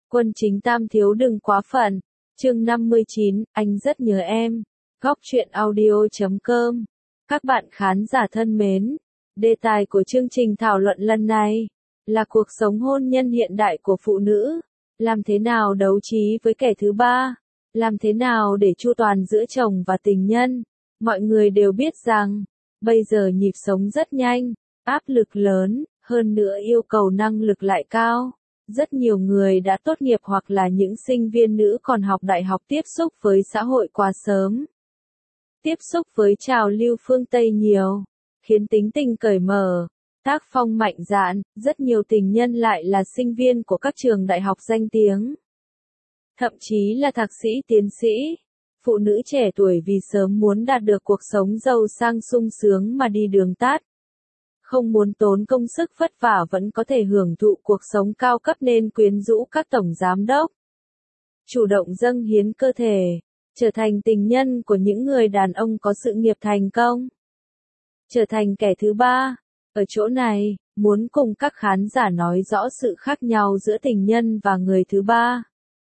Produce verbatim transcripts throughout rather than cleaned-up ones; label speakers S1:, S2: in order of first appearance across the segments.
S1: Quân chính tam thiếu đừng quá phận. Chương năm mươi chín, anh rất nhớ em. Góc truyện audio chấm com. Các bạn khán giả thân mến, đề tài của chương trình thảo luận lần này là cuộc sống hôn nhân hiện đại của phụ nữ. Làm thế nào đấu trí với kẻ thứ ba? Làm thế nào để chu toàn giữa chồng và tình nhân? Mọi người đều biết rằng, bây giờ nhịp sống rất nhanh, áp lực lớn, hơn nữa yêu cầu năng lực lại cao. Rất nhiều người đã tốt nghiệp hoặc là những sinh viên nữ còn học đại học tiếp xúc với xã hội quá sớm. Tiếp xúc với trào lưu phương Tây nhiều, khiến tính tình cởi mở, tác phong mạnh dạn, rất nhiều tình nhân lại là sinh viên của các trường đại học danh tiếng. Thậm chí là thạc sĩ tiến sĩ. Phụ nữ trẻ tuổi vì sớm muốn đạt được cuộc sống giàu sang sung sướng mà đi đường tắt. Không muốn tốn công sức vất vả vẫn có thể hưởng thụ cuộc sống cao cấp nên quyến rũ các tổng giám đốc. Chủ động dâng hiến cơ thể, trở thành tình nhân của những người đàn ông có sự nghiệp thành công. Trở thành kẻ thứ ba. Ở chỗ này, muốn cùng các khán giả nói rõ sự khác nhau giữa tình nhân và người thứ ba.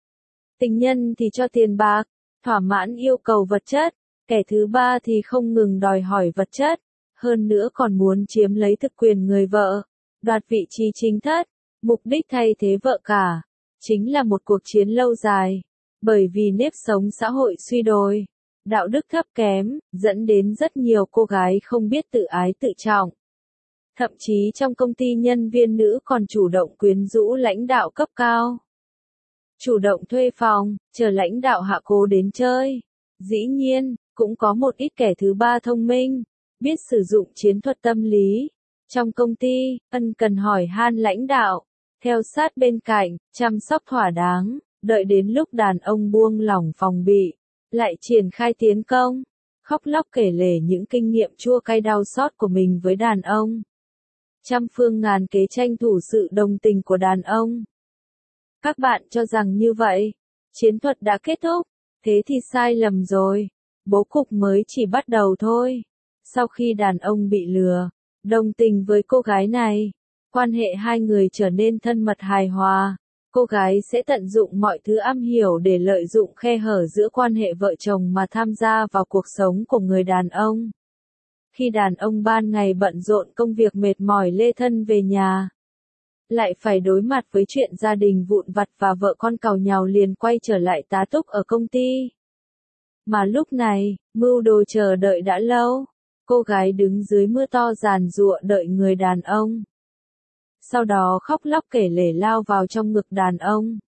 S1: Tình nhân thì cho tiền bạc, thỏa mãn yêu cầu vật chất, kẻ thứ ba thì không ngừng đòi hỏi vật chất, hơn nữa còn muốn chiếm lấy thực quyền người vợ, đoạt vị trí chính thất, mục đích thay thế vợ cả, chính là một cuộc chiến lâu dài, bởi vì nếp sống xã hội suy đồi, đạo đức thấp kém, dẫn đến rất nhiều cô gái không biết tự ái tự trọng. Thậm chí trong công ty nhân viên nữ còn chủ động quyến rũ lãnh đạo cấp cao. Chủ động thuê phòng, chờ lãnh đạo hạ cố đến chơi. Dĩ nhiên, cũng có một ít kẻ thứ ba thông minh, biết sử dụng chiến thuật tâm lý. Trong công ty, ân cần hỏi han lãnh đạo, theo sát bên cạnh, chăm sóc thỏa đáng, đợi đến lúc đàn ông buông lỏng phòng bị, lại triển khai tiến công, khóc lóc kể lể những kinh nghiệm chua cay đau xót của mình với đàn ông. Trăm phương ngàn kế tranh thủ sự đồng tình của đàn ông. Các bạn cho rằng như vậy, chiến thuật đã kết thúc, thế thì sai lầm rồi, bố cục mới chỉ bắt đầu thôi. Sau khi đàn ông bị lừa, đồng tình với cô gái này, quan hệ hai người trở nên thân mật hài hòa, cô gái sẽ tận dụng mọi thứ am hiểu để lợi dụng khe hở giữa quan hệ vợ chồng mà tham gia vào cuộc sống của người đàn ông. Khi đàn ông ban ngày bận rộn công việc mệt mỏi lê thân về nhà, lại phải đối mặt với chuyện gia đình vụn vặt và vợ con càu nhàu liền quay trở lại tá túc ở công ty. Mà lúc này, mưu đồ chờ đợi đã lâu, cô gái đứng dưới mưa to giàn giụa đợi người đàn ông. Sau đó khóc lóc kể lể lao vào trong ngực đàn ông.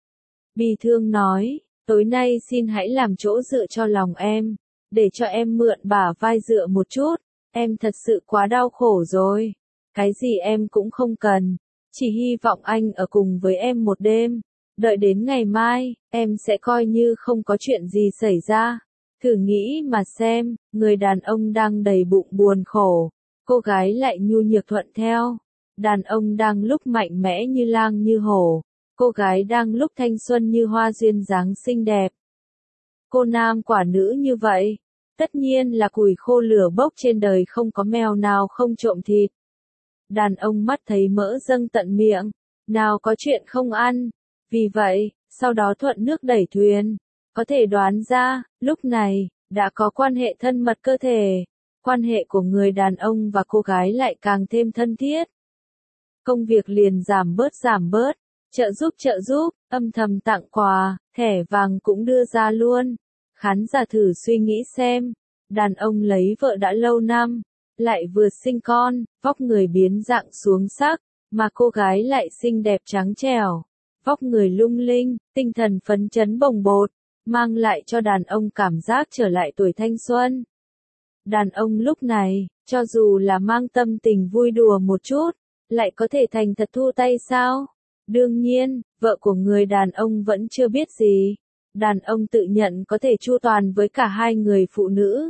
S1: Bi thương nói, tối nay xin hãy làm chỗ dựa cho lòng em, để cho em mượn bả vai dựa một chút, em thật sự quá đau khổ rồi, cái gì em cũng không cần. Chỉ hy vọng anh ở cùng với em một đêm, đợi đến ngày mai, em sẽ coi như không có chuyện gì xảy ra. Thử nghĩ mà xem, người đàn ông đang đầy bụng buồn khổ, cô gái lại nhu nhược thuận theo. Đàn ông đang lúc mạnh mẽ như lang như hổ, cô gái đang lúc thanh xuân như hoa duyên dáng xinh đẹp. Cô nam quả nữ như vậy, tất nhiên là củi khô lửa bốc trên đời không có mèo nào không trộm thịt. Đàn ông mắt thấy mỡ dâng tận miệng, nào có chuyện không ăn. Vì vậy, sau đó thuận nước đẩy thuyền. Có thể đoán ra, lúc này, đã có quan hệ thân mật cơ thể. Quan hệ của người đàn ông và cô gái lại càng thêm thân thiết. Công việc liền giảm bớt giảm bớt, trợ giúp trợ giúp, âm thầm tặng quà, thẻ vàng cũng đưa ra luôn. Khán giả thử suy nghĩ xem, đàn ông lấy vợ đã lâu năm, lại vừa sinh con, vóc người biến dạng xuống sắc, mà cô gái lại xinh đẹp trắng trẻo, vóc người lung linh, tinh thần phấn chấn bồng bột, mang lại cho đàn ông cảm giác trở lại tuổi thanh xuân. Đàn ông lúc này, cho dù là mang tâm tình vui đùa một chút, lại có thể thành thật thua tay sao? Đương nhiên, vợ của người đàn ông vẫn chưa biết gì. Đàn ông tự nhận có thể chu toàn với cả hai người phụ nữ.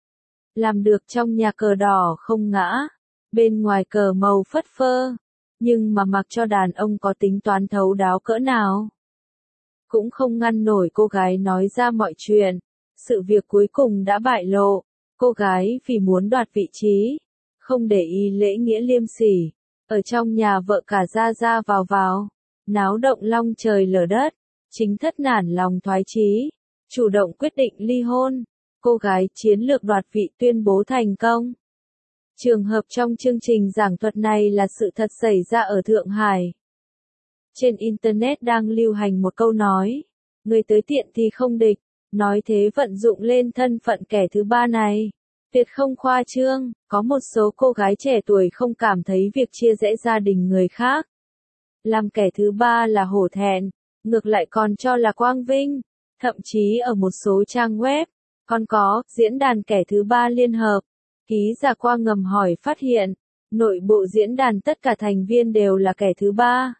S1: Làm được trong nhà cờ đỏ không ngã, bên ngoài cờ màu phất phơ, nhưng mà mặc cho đàn ông có tính toán thấu đáo cỡ nào, cũng không ngăn nổi cô gái nói ra mọi chuyện. Sự việc cuối cùng đã bại lộ, cô gái vì muốn đoạt vị trí, không để ý lễ nghĩa liêm sỉ, ở trong nhà vợ cả ra ra vào vào, náo động long trời lở đất, chính thất nản lòng thoái chí, chủ động quyết định ly hôn, cô gái chiến lược đoạt vị tuyên bố thành công. Trường hợp trong chương trình giảng thuật này là sự thật xảy ra ở Thượng Hải. Trên Internet đang lưu hành một câu nói, người tới tiện thì không địch, nói thế vận dụng lên thân phận kẻ thứ ba này. Tuyệt không khoa trương, có một số cô gái trẻ tuổi không cảm thấy việc chia rẽ gia đình người khác. Làm kẻ thứ ba là hổ thẹn, ngược lại còn cho là quang vinh, thậm chí ở một số trang web, còn có diễn đàn kẻ thứ ba liên hợp. Ký giả qua ngầm hỏi phát hiện, nội bộ diễn đàn tất cả thành viên đều là kẻ thứ ba.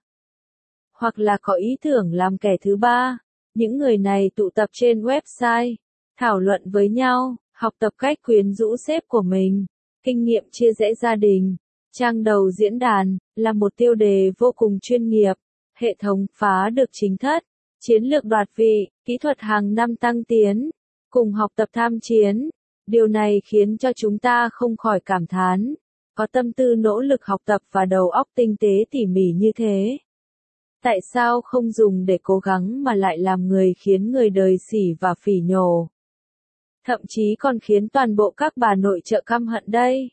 S1: Hoặc là có ý tưởng làm kẻ thứ ba. Những người này tụ tập trên website, thảo luận với nhau, học tập cách quyến rũ sếp của mình, kinh nghiệm chia rẽ gia đình. Trang đầu diễn đàn là một tiêu đề vô cùng chuyên nghiệp, hệ thống phá được chính thất, chiến lược đoạt vị, kỹ thuật hàng năm tăng tiến, cùng học tập tham chiến. Điều này khiến cho chúng ta không khỏi cảm thán, có tâm tư nỗ lực học tập và đầu óc tinh tế tỉ mỉ như thế. Tại sao không dùng để cố gắng mà lại làm người khiến người đời sỉ và phỉ nhổ? Thậm chí còn khiến toàn bộ các bà nội trợ căm hận đây.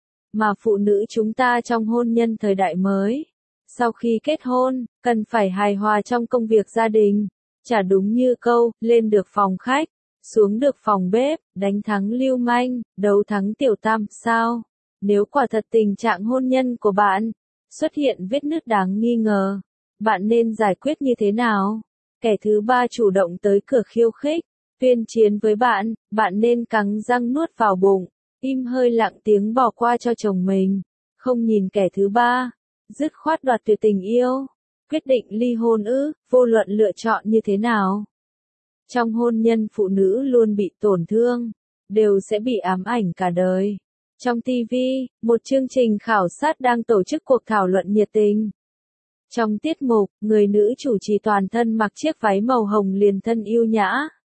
S1: Mà phụ nữ chúng ta trong hôn nhân thời đại mới, sau khi kết hôn, cần phải hài hòa trong công việc gia đình. Chả đúng như câu, lên được phòng khách, xuống được phòng bếp, đánh thắng lưu manh, đấu thắng tiểu tam, sao? Nếu quả thật tình trạng hôn nhân của bạn xuất hiện vết nứt đáng nghi ngờ, bạn nên giải quyết như thế nào? Kẻ thứ ba chủ động tới cửa khiêu khích, tuyên chiến với bạn, bạn nên cắn răng nuốt vào bụng, im hơi lặng tiếng bỏ qua cho chồng mình, không nhìn kẻ thứ ba, dứt khoát đoạt tuyệt tình yêu, quyết định ly hôn ư, vô luận lựa chọn như thế nào. Trong hôn nhân phụ nữ luôn bị tổn thương, đều sẽ bị ám ảnh cả đời. Trong ti vi, một chương trình khảo sát đang tổ chức cuộc thảo luận nhiệt tình. Trong tiết mục, người nữ chủ trì toàn thân mặc chiếc váy màu hồng liền thân yêu nhã.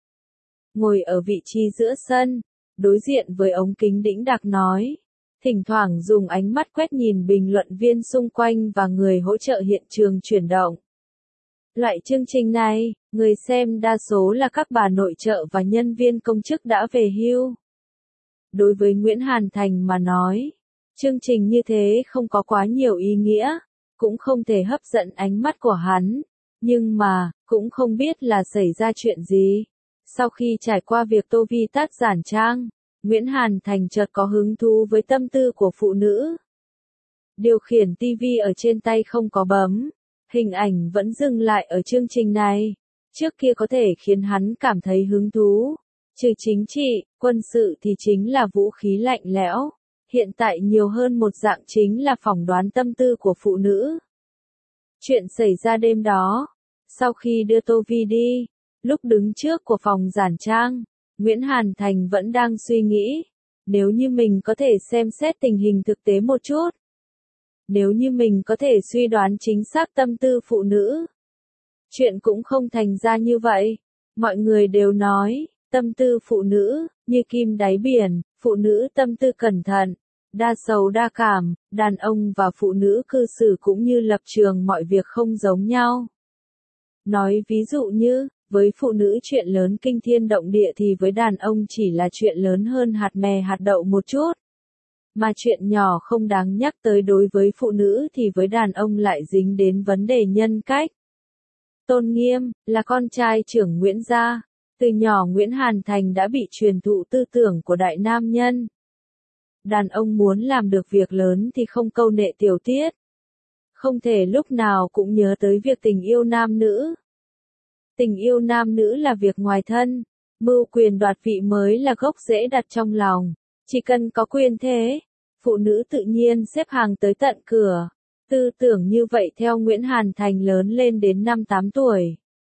S1: Ngồi ở vị trí giữa sân, đối diện với ống kính đĩnh đạc nói. Thỉnh thoảng dùng ánh mắt quét nhìn bình luận viên xung quanh và người hỗ trợ hiện trường chuyển động. Loại chương trình này, người xem đa số là các bà nội trợ và nhân viên công chức đã về hưu. Đối với Nguyễn Hàn Thành mà nói, chương trình như thế không có quá nhiều ý nghĩa, cũng không thể hấp dẫn ánh mắt của hắn, nhưng mà, cũng không biết là xảy ra chuyện gì. Sau khi trải qua việc Tô Vi tắt giản trang, Nguyễn Hàn Thành chợt có hứng thú với tâm tư của phụ nữ. Điều khiển ti vi ở trên tay không có bấm, hình ảnh vẫn dừng lại ở chương trình này. Trước kia có thể khiến hắn cảm thấy hứng thú. Trừ chính trị, quân sự thì chính là vũ khí lạnh lẽo. Hiện tại nhiều hơn một dạng chính là phỏng đoán tâm tư của phụ nữ. Chuyện xảy ra đêm đó, sau khi đưa Tô Vi đi, lúc đứng trước của phòng giản trang, Nguyễn Hàn Thành vẫn đang suy nghĩ, nếu như mình có thể xem xét tình hình thực tế một chút. Nếu như mình có thể suy đoán chính xác tâm tư phụ nữ. Chuyện cũng không thành ra như vậy. Mọi người đều nói, tâm tư phụ nữ, như kim đáy biển, phụ nữ tâm tư cẩn thận, đa sầu đa cảm, đàn ông và phụ nữ cư xử cũng như lập trường mọi việc không giống nhau. Nói ví dụ như, với phụ nữ chuyện lớn kinh thiên động địa thì với đàn ông chỉ là chuyện lớn hơn hạt mè hạt đậu một chút. Mà chuyện nhỏ không đáng nhắc tới đối với phụ nữ thì với đàn ông lại dính đến vấn đề nhân cách. Tôn Nghiêm, là con trai trưởng Nguyễn gia, từ nhỏ Nguyễn Hàn Thành đã bị truyền thụ tư tưởng của đại nam nhân. Đàn ông muốn làm được việc lớn thì không câu nệ tiểu tiết. Không thể lúc nào cũng nhớ tới việc tình yêu nam nữ. Tình yêu nam nữ là việc ngoài thân, mưu quyền đoạt vị mới là gốc rễ đặt trong lòng. Chỉ cần có quyền thế, phụ nữ tự nhiên xếp hàng tới tận cửa. Tư tưởng như vậy theo Nguyễn Hàn Thành lớn lên đến năm tám tuổi.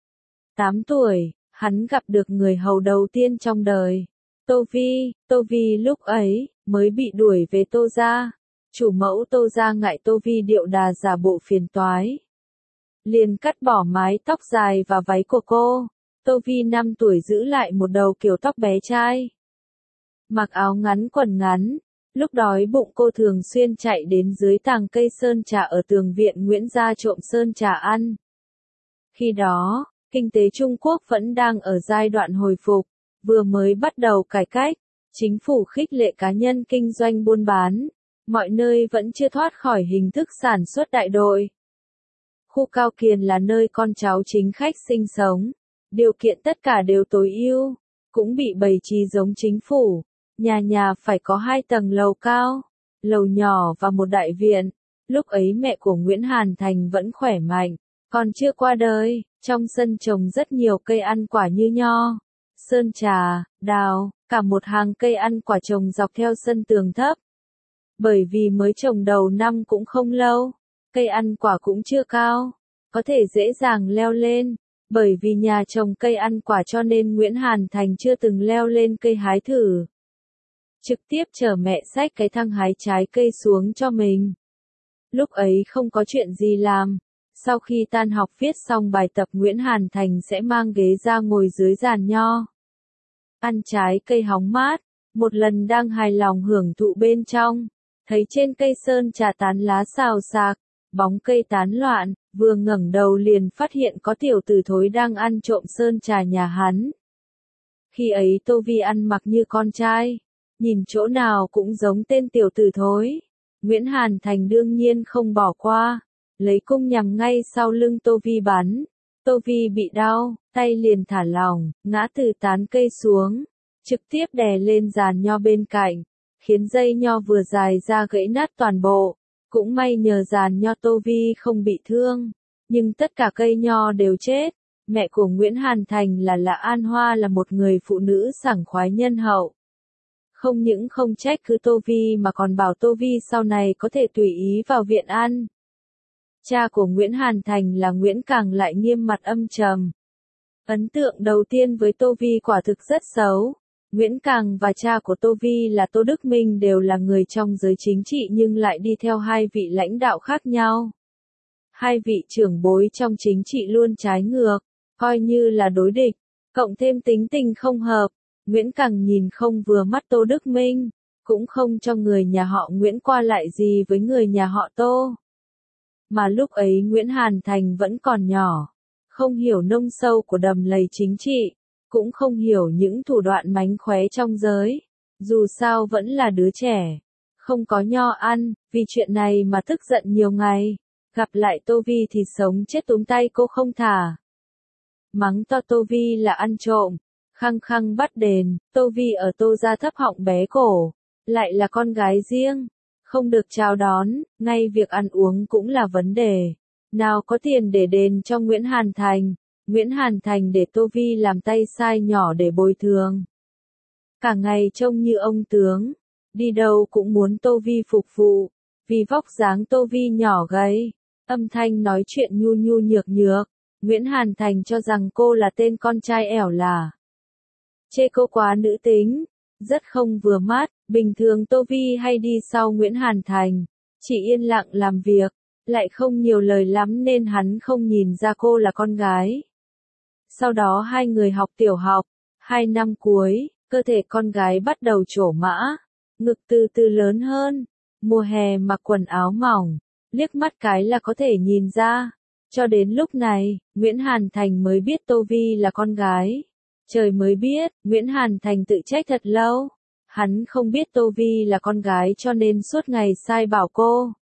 S1: tám tuổi, hắn gặp được người hầu đầu tiên trong đời. Tô Vi, Tô Vi lúc ấy, mới bị đuổi về Tô gia. Chủ mẫu Tô gia ngại Tô Vi điệu đà giả bộ phiền toái. Liền cắt bỏ mái tóc dài và váy của cô. Tô Vi năm tuổi giữ lại một đầu kiểu tóc bé trai. Mặc áo ngắn quần ngắn, Lúc đói bụng cô thường xuyên chạy đến dưới tàng cây sơn trà ở tường viện Nguyễn gia trộm sơn trà ăn. Khi đó, kinh tế Trung Quốc vẫn đang ở giai đoạn hồi phục, vừa mới bắt đầu cải cách, chính phủ khích lệ cá nhân kinh doanh buôn bán, mọi nơi vẫn chưa thoát khỏi hình thức sản xuất đại đội. Khu Cao Kiền là nơi con cháu chính khách sinh sống, điều kiện tất cả đều tối ưu, cũng bị bày trí giống chính phủ, nhà nhà phải có hai tầng lầu cao, lầu nhỏ và một đại viện. Lúc ấy mẹ của Nguyễn Hàn Thành vẫn khỏe mạnh, còn chưa qua đời, trong sân trồng rất nhiều cây ăn quả như nho, sơn trà, đào, cả một hàng cây ăn quả trồng dọc theo sân tường thấp. Bởi vì mới trồng đầu năm cũng không lâu, cây ăn quả cũng chưa cao, có thể dễ dàng leo lên. Bởi vì nhà trồng cây ăn quả cho nên Nguyễn Hàn Thành chưa từng leo lên cây hái thử. Trực tiếp chở mẹ xách cái thang hái trái cây xuống cho mình. Lúc ấy không có chuyện gì làm. Sau khi tan học viết xong bài tập Nguyễn Hàn Thành sẽ mang ghế ra ngồi dưới giàn nho. Ăn trái cây hóng mát, một lần đang hài lòng hưởng thụ bên trong, thấy trên cây sơn trà tán lá xào xạc, bóng cây tán loạn, vừa ngẩng đầu liền phát hiện có tiểu tử thối đang ăn trộm sơn trà nhà hắn. Khi ấy Tô Vi ăn mặc như con trai, nhìn chỗ nào cũng giống tên tiểu tử thối. Nguyễn Hàn Thành đương nhiên không bỏ qua, lấy cung nhằm ngay sau lưng Tô Vi bắn. Tô Vi bị đau, tay liền thả lỏng, ngã từ tán cây xuống, trực tiếp đè lên giàn nho bên cạnh, khiến dây nho vừa dài ra gãy nát toàn bộ. Cũng may nhờ giàn nho Tô Vi không bị thương, nhưng tất cả cây nho đều chết. Mẹ của Nguyễn Hàn Thành là Lạ An Hoa là một người phụ nữ sảng khoái nhân hậu. Không những không trách cứ Tô Vi mà còn bảo Tô Vi sau này có thể tùy ý vào viện ăn. Cha của Nguyễn Hàn Thành là Nguyễn Càng lại nghiêm mặt âm trầm. Ấn tượng đầu tiên với Tô Vi quả thực rất xấu. Nguyễn Càng và cha của Tô Vi là Tô Đức Minh đều là người trong giới chính trị nhưng lại đi theo hai vị lãnh đạo khác nhau. Hai vị trưởng bối trong chính trị luôn trái ngược, coi như là đối địch, cộng thêm tính tình không hợp. Nguyễn Càng nhìn không vừa mắt Tô Đức Minh, cũng không cho người nhà họ Nguyễn qua lại gì với người nhà họ Tô. Mà lúc ấy Nguyễn Hàn Thành vẫn còn nhỏ, không hiểu nông sâu của đầm lầy chính trị, cũng không hiểu những thủ đoạn mánh khóe trong giới. Dù sao vẫn là đứa trẻ, không có nho ăn, vì chuyện này mà tức giận nhiều ngày. Gặp lại Tô Vi thì sống chết túm tay cô không thả. Mắng to Tô Vi là ăn trộm, khăng khăng bắt đền. Tô Vi ở Tô gia thấp họng bé cổ, lại là con gái riêng, không được chào đón, ngay việc ăn uống cũng là vấn đề. Nào có tiền để đền cho Nguyễn Hàn Thành. Nguyễn Hàn Thành để Tô Vi làm tay sai nhỏ để bồi thường. Cả ngày trông như ông tướng, đi đâu cũng muốn Tô Vi phục vụ, vì vóc dáng Tô Vi nhỏ gầy, âm thanh nói chuyện nhu nhu nhược nhược. Nguyễn Hàn Thành cho rằng cô là tên con trai ẻo lả. Chê cô quá nữ tính, rất không vừa mắt. Bình thường Tô Vi hay đi sau Nguyễn Hàn Thành, chỉ yên lặng làm việc, lại không nhiều lời lắm nên hắn không nhìn ra cô là con gái. Sau đó hai người học tiểu học, hai năm cuối, cơ thể con gái bắt đầu trổ mã, ngực từ từ lớn hơn, mùa hè mặc quần áo mỏng, liếc mắt cái là có thể nhìn ra. Cho đến lúc này, Nguyễn Hàn Thành mới biết Tô Vi là con gái. Trời mới biết, Nguyễn Hàn Thành tự trách thật lâu. Hắn không biết Tô Vi là con gái cho nên suốt ngày sai bảo cô.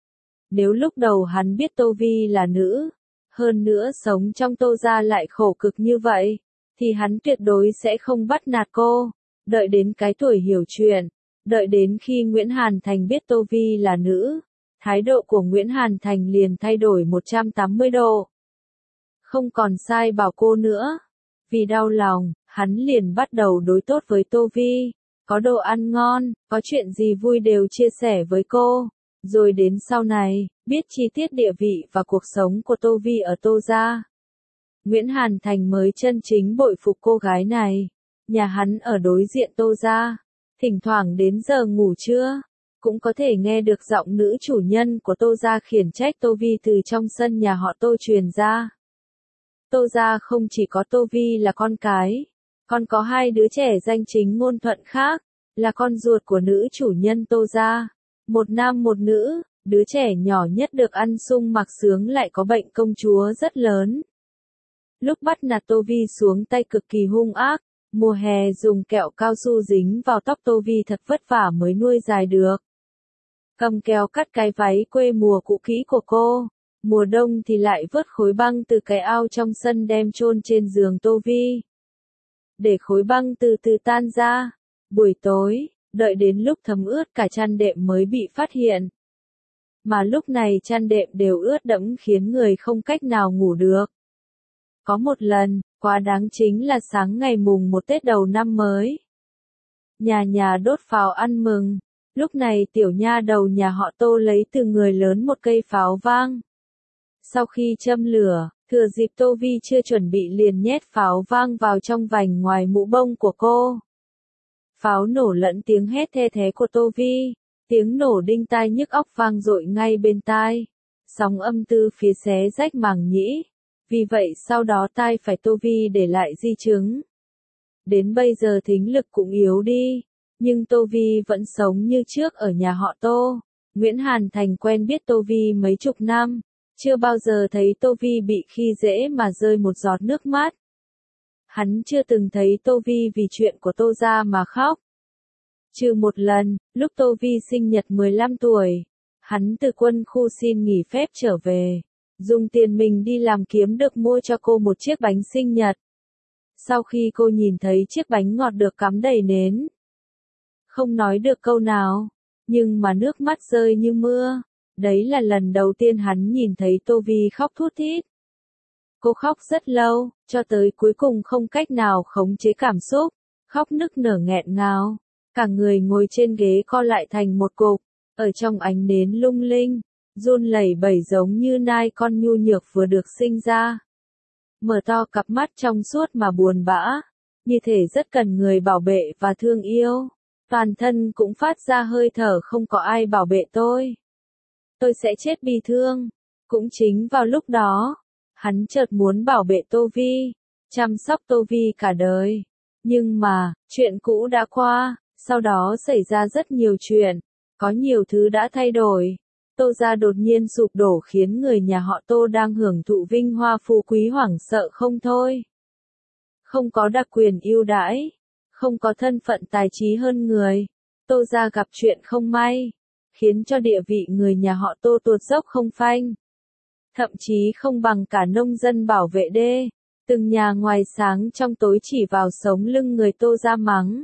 S1: Nếu lúc đầu hắn biết Tô Vi là nữ, hơn nữa sống trong Tô gia lại khổ cực như vậy, thì hắn tuyệt đối sẽ không bắt nạt cô. Đợi đến cái tuổi hiểu chuyện, đợi đến khi Nguyễn Hàn Thành biết Tô Vi là nữ, thái độ của Nguyễn Hàn Thành liền thay đổi một trăm tám mươi độ. Không còn sai bảo cô nữa. Vì đau lòng, hắn liền bắt đầu đối tốt với Tô Vi. Có đồ ăn ngon, có chuyện gì vui đều chia sẻ với cô. Rồi đến sau này, biết chi tiết địa vị và cuộc sống của Tô Vi ở Tô gia. Nguyễn Hàn Thành mới chân chính bội phục cô gái này. Nhà hắn ở đối diện Tô gia. Thỉnh thoảng đến giờ ngủ trưa, cũng có thể nghe được giọng nữ chủ nhân của Tô gia khiển trách Tô Vi từ trong sân nhà họ Tô truyền ra. Tô gia không chỉ có Tô Vi là con cái, còn có hai đứa trẻ danh chính ngôn thuận khác. là con ruột của nữ chủ nhân Tô gia. Một nam một nữ, đứa trẻ nhỏ nhất được ăn sung mặc sướng lại có bệnh công chúa rất lớn. Lúc bắt nạt Tô Vi xuống tay cực kỳ hung ác, mùa hè dùng kẹo cao su dính vào tóc Tô Vi thật vất vả mới nuôi dài được. Cầm kéo cắt cái váy quê mùa cũ kỹ của cô, mùa đông thì lại vớt khối băng từ cái ao trong sân đem chôn trên giường Tô Vi. Để khối băng từ từ tan ra, buổi tối, đợi đến lúc thấm ướt cả chăn đệm mới bị phát hiện. Mà lúc này chăn đệm đều ướt đẫm khiến người không cách nào ngủ được. Có một lần, quá đáng chính là sáng ngày mùng một Tết đầu năm mới. Nhà nhà đốt pháo ăn mừng, lúc này tiểu nha đầu nhà họ Tô lấy từ người lớn một cây pháo vang. Sau khi châm lửa, thừa dịp Tô Vi chưa chuẩn bị liền nhét pháo vang vào trong vành ngoài mũ bông của cô. Pháo nổ lẫn tiếng hét the thé của Tô Vi, tiếng nổ đinh tai nhức óc vang dội ngay bên tai. Sóng âm từ phía xé rách màng nhĩ. Vì vậy sau đó tai phải Tô Vi để lại di chứng. Đến bây giờ thính lực cũng yếu đi, nhưng Tô Vi vẫn sống như trước ở nhà họ Tô. Nguyễn Hàn Thành quen biết Tô Vi mấy chục năm, chưa bao giờ thấy Tô Vi bị khi dễ mà rơi một giọt nước mắt. Hắn chưa từng thấy Tô Vi vì chuyện của Tô gia mà khóc. Trừ một lần, lúc Tô Vi sinh nhật mười lăm tuổi, hắn từ quân khu xin nghỉ phép trở về. Dùng tiền mình đi làm kiếm được mua cho cô một chiếc bánh sinh nhật. Sau khi cô nhìn thấy chiếc bánh ngọt được cắm đầy nến, không nói được câu nào, nhưng mà nước mắt rơi như mưa. Đấy là lần đầu tiên hắn nhìn thấy Tô Vi khóc thút thít. Cô khóc rất lâu, cho tới cuối cùng không cách nào khống chế cảm xúc, khóc nức nở nghẹn ngào. Cả người ngồi trên ghế co lại thành một cục, ở trong ánh nến lung linh, run lẩy bẩy giống như nai con nhu nhược vừa được sinh ra. Mở to cặp mắt trong suốt mà buồn bã, như thể rất cần người bảo vệ và thương yêu. Toàn thân cũng phát ra hơi thở không có ai bảo vệ tôi. Tôi sẽ chết bi thương. Cũng chính vào lúc đó, hắn chợt muốn bảo vệ Tô Vi, chăm sóc Tô Vi cả đời. Nhưng mà, chuyện cũ đã qua, sau đó xảy ra rất nhiều chuyện, có nhiều thứ đã thay đổi. Tô gia đột nhiên sụp đổ khiến người nhà họ Tô đang hưởng thụ vinh hoa phú quý hoảng sợ không thôi. Không có đặc quyền ưu đãi, không có thân phận tài trí hơn người. Tô gia gặp chuyện không may, khiến cho địa vị người nhà họ Tô tuột dốc không phanh. Thậm chí không bằng cả nông dân bảo vệ đê, từng nhà ngoài sáng trong tối chỉ vào sống lưng người Tô gia mắng.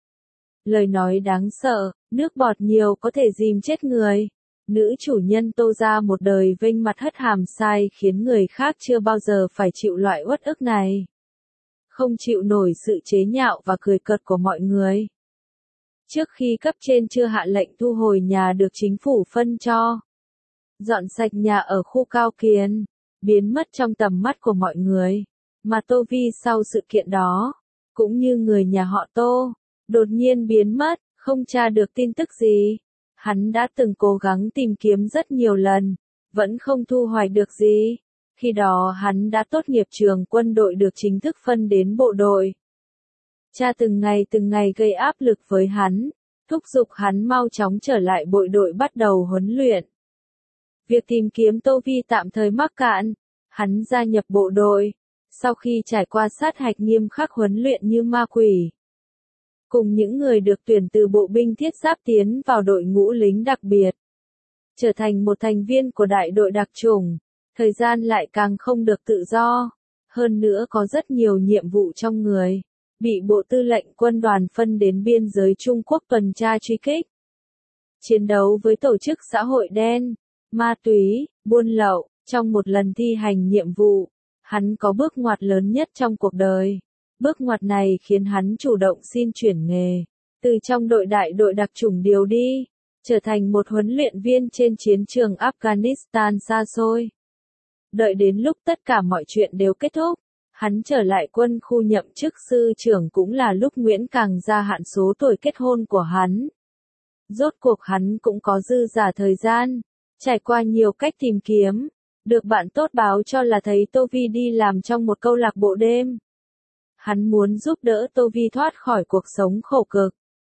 S1: Lời nói đáng sợ, nước bọt nhiều có thể dìm chết người. Nữ chủ nhân Tô gia một đời vênh mặt hất hàm sai khiến người khác chưa bao giờ phải chịu loại uất ức này. Không chịu nổi sự chế nhạo và cười cợt của mọi người. Trước khi cấp trên chưa hạ lệnh thu hồi nhà được chính phủ phân cho, dọn sạch nhà ở khu Cao Kiến, biến mất trong tầm mắt của mọi người. Mà Tô Vi sau sự kiện đó, cũng như người nhà họ Tô, đột nhiên biến mất, không tra được tin tức gì. Hắn đã từng cố gắng tìm kiếm rất nhiều lần, vẫn không thu hoạch được gì. Khi đó hắn đã tốt nghiệp trường quân đội được chính thức phân đến bộ đội. Cha từng ngày từng ngày gây áp lực với hắn, thúc giục hắn mau chóng trở lại bộ đội bắt đầu huấn luyện. Việc tìm kiếm Tô Vi tạm thời mắc cạn, hắn gia nhập bộ đội, sau khi trải qua sát hạch nghiêm khắc huấn luyện như ma quỷ. Cùng những người được tuyển từ bộ binh thiết giáp tiến vào đội ngũ lính đặc biệt. Trở thành một thành viên của đại đội đặc chủng, thời gian lại càng không được tự do. Hơn nữa có rất nhiều nhiệm vụ trong người. Bị Bộ Tư lệnh Quân đoàn phân đến biên giới Trung Quốc tuần tra truy kích. Chiến đấu với tổ chức xã hội đen, ma túy, buôn lậu. Trong một lần thi hành nhiệm vụ, hắn có bước ngoặt lớn nhất trong cuộc đời. Bước ngoặt này khiến hắn chủ động xin chuyển nghề, từ trong đội đại đội đặc chủng điều đi, trở thành một huấn luyện viên trên chiến trường Afghanistan xa xôi. Đợi đến lúc tất cả mọi chuyện đều kết thúc, hắn trở lại quân khu nhậm chức sư trưởng cũng là lúc Nguyễn Càng gia hạn số tuổi kết hôn của hắn. Rốt cuộc hắn cũng có dư giả thời gian, trải qua nhiều cách tìm kiếm, được bạn tốt báo cho là thấy Tô Vi đi làm trong một câu lạc bộ đêm. Hắn muốn giúp đỡ Tô Vi thoát khỏi cuộc sống khổ cực.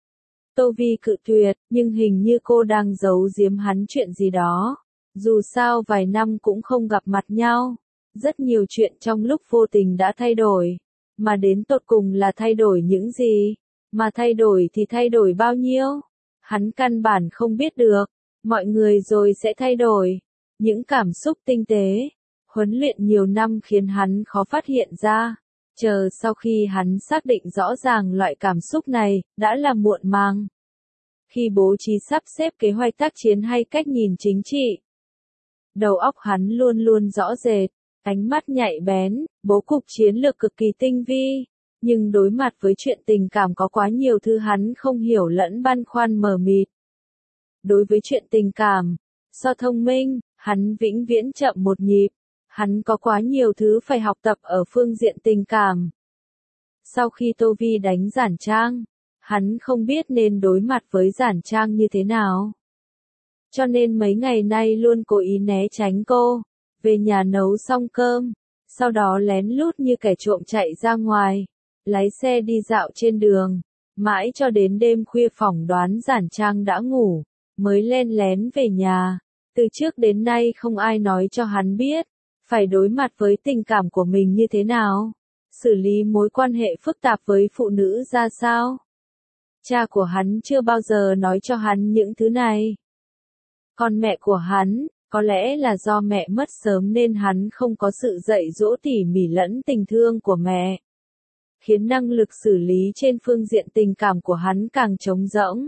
S1: Tô Vi cự tuyệt, nhưng hình như cô đang giấu giếm hắn chuyện gì đó. Dù sao vài năm cũng không gặp mặt nhau. Rất nhiều chuyện trong lúc vô tình đã thay đổi. Mà đến tột cùng là thay đổi những gì? Mà thay đổi thì thay đổi bao nhiêu? Hắn căn bản không biết được. Mọi người rồi sẽ thay đổi. Những cảm xúc tinh tế, huấn luyện nhiều năm khiến hắn khó phát hiện ra. Chờ sau khi hắn xác định rõ ràng loại cảm xúc này, đã là muộn màng. Khi bố trí sắp xếp kế hoạch tác chiến hay cách nhìn chính trị, đầu óc hắn luôn luôn rõ rệt, ánh mắt nhạy bén, bố cục chiến lược cực kỳ tinh vi. Nhưng đối mặt với chuyện tình cảm có quá nhiều thứ hắn không hiểu lẫn băn khoăn mờ mịt. Đối với chuyện tình cảm, so thông minh, hắn vĩnh viễn chậm một nhịp. Hắn có quá nhiều thứ phải học tập ở phương diện tình cảm. Sau khi Tô Vi đánh Giản Trang, hắn không biết nên đối mặt với Giản Trang như thế nào. Cho nên mấy ngày nay luôn cố ý né tránh cô, về nhà nấu xong cơm, sau đó lén lút như kẻ trộm chạy ra ngoài, lái xe đi dạo trên đường, mãi cho đến đêm khuya phỏng đoán Giản Trang đã ngủ, mới len lén về nhà. Từ trước đến nay không ai nói cho hắn biết, phải đối mặt với tình cảm của mình như thế nào, xử lý mối quan hệ phức tạp với phụ nữ ra sao. Cha của hắn chưa bao giờ nói cho hắn những thứ này. Còn mẹ của hắn, có lẽ là do mẹ mất sớm nên hắn không có sự dạy dỗ tỉ mỉ lẫn tình thương của mẹ, khiến năng lực xử lý trên phương diện tình cảm của hắn càng trống rỗng.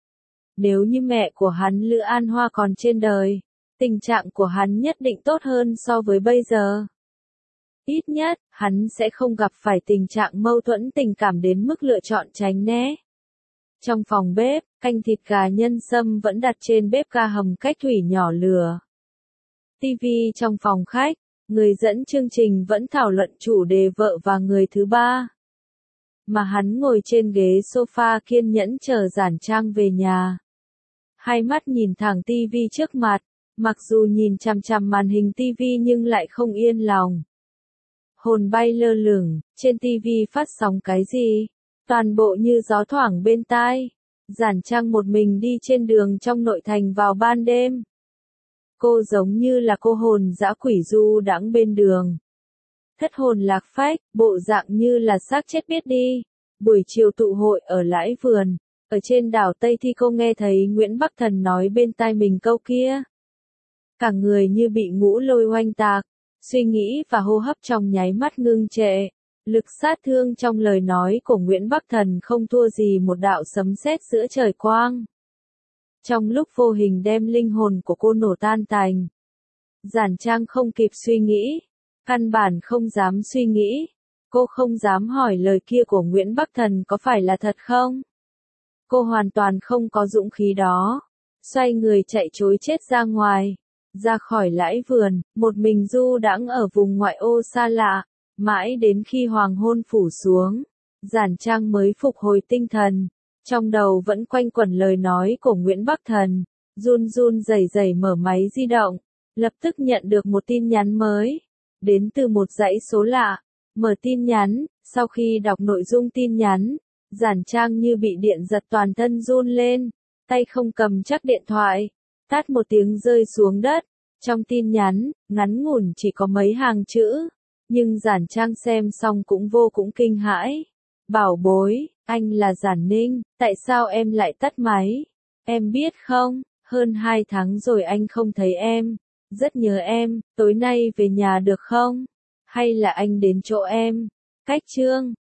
S1: Nếu như mẹ của hắn Lữ An Hoa còn trên đời, tình trạng của hắn nhất định tốt hơn so với bây giờ. Ít nhất, hắn sẽ không gặp phải tình trạng mâu thuẫn tình cảm đến mức lựa chọn tránh né. Trong phòng bếp, canh thịt gà nhân sâm vẫn đặt trên bếp ga hầm cách thủy nhỏ lửa. ti vi trong phòng khách, người dẫn chương trình vẫn thảo luận chủ đề vợ và người thứ ba. Mà hắn ngồi trên ghế sofa kiên nhẫn chờ Giản Trang về nhà. Hai mắt nhìn thẳng ti vi trước mặt, mặc dù nhìn chằm chằm màn hình ti vi nhưng lại không yên lòng. Hồn bay lơ lửng, trên ti vi phát sóng cái gì? Toàn bộ như gió thoảng bên tai. Giản Trang một mình đi trên đường trong nội thành vào ban đêm. Cô giống như là cô hồn dã quỷ du đãng bên đường. Thất hồn lạc phách, bộ dạng như là xác chết biết đi. Buổi chiều tụ hội ở Lãi Vườn, ở trên đảo Tây Thi cô nghe thấy Nguyễn Bắc Thần nói bên tai mình câu kia. Cả người như bị ngũ lôi oanh tạc, suy nghĩ và hô hấp trong nháy mắt ngưng trệ. Lực sát thương trong lời nói của Nguyễn Bắc Thần không thua gì một đạo sấm sét giữa trời quang. Trong lúc vô hình đem linh hồn của cô nổ tan tành. Giản Trang không kịp suy nghĩ, căn bản không dám suy nghĩ. Cô không dám hỏi lời kia của Nguyễn Bắc Thần có phải là thật không? Cô hoàn toàn không có dũng khí đó. Xoay người chạy trối chết ra ngoài. Ra khỏi Lãi Vườn, một mình du đãng ở vùng ngoại ô xa lạ. Mãi đến khi hoàng hôn phủ xuống, Giản Trang mới phục hồi tinh thần. Trong đầu vẫn quanh quẩn lời nói của Nguyễn Bắc Thần. Run run rẩy rẩy mở máy di động. Lập tức nhận được một tin nhắn mới. Đến từ một dãy số lạ. Mở tin nhắn, sau khi đọc nội dung tin nhắn, Giản Trang như bị điện giật toàn thân run lên. Tay không cầm chắc điện thoại. Tát một tiếng rơi xuống đất. Trong tin nhắn, ngắn ngủn chỉ có mấy hàng chữ. Nhưng Giản Trang xem xong cũng vô cùng kinh hãi. Bảo bối, anh là Giản Ninh, tại sao em lại tắt máy? Em biết không, hơn hai tháng rồi anh không thấy em. Rất nhớ em, tối nay về nhà được không? Hay là anh đến chỗ em? Cách Trương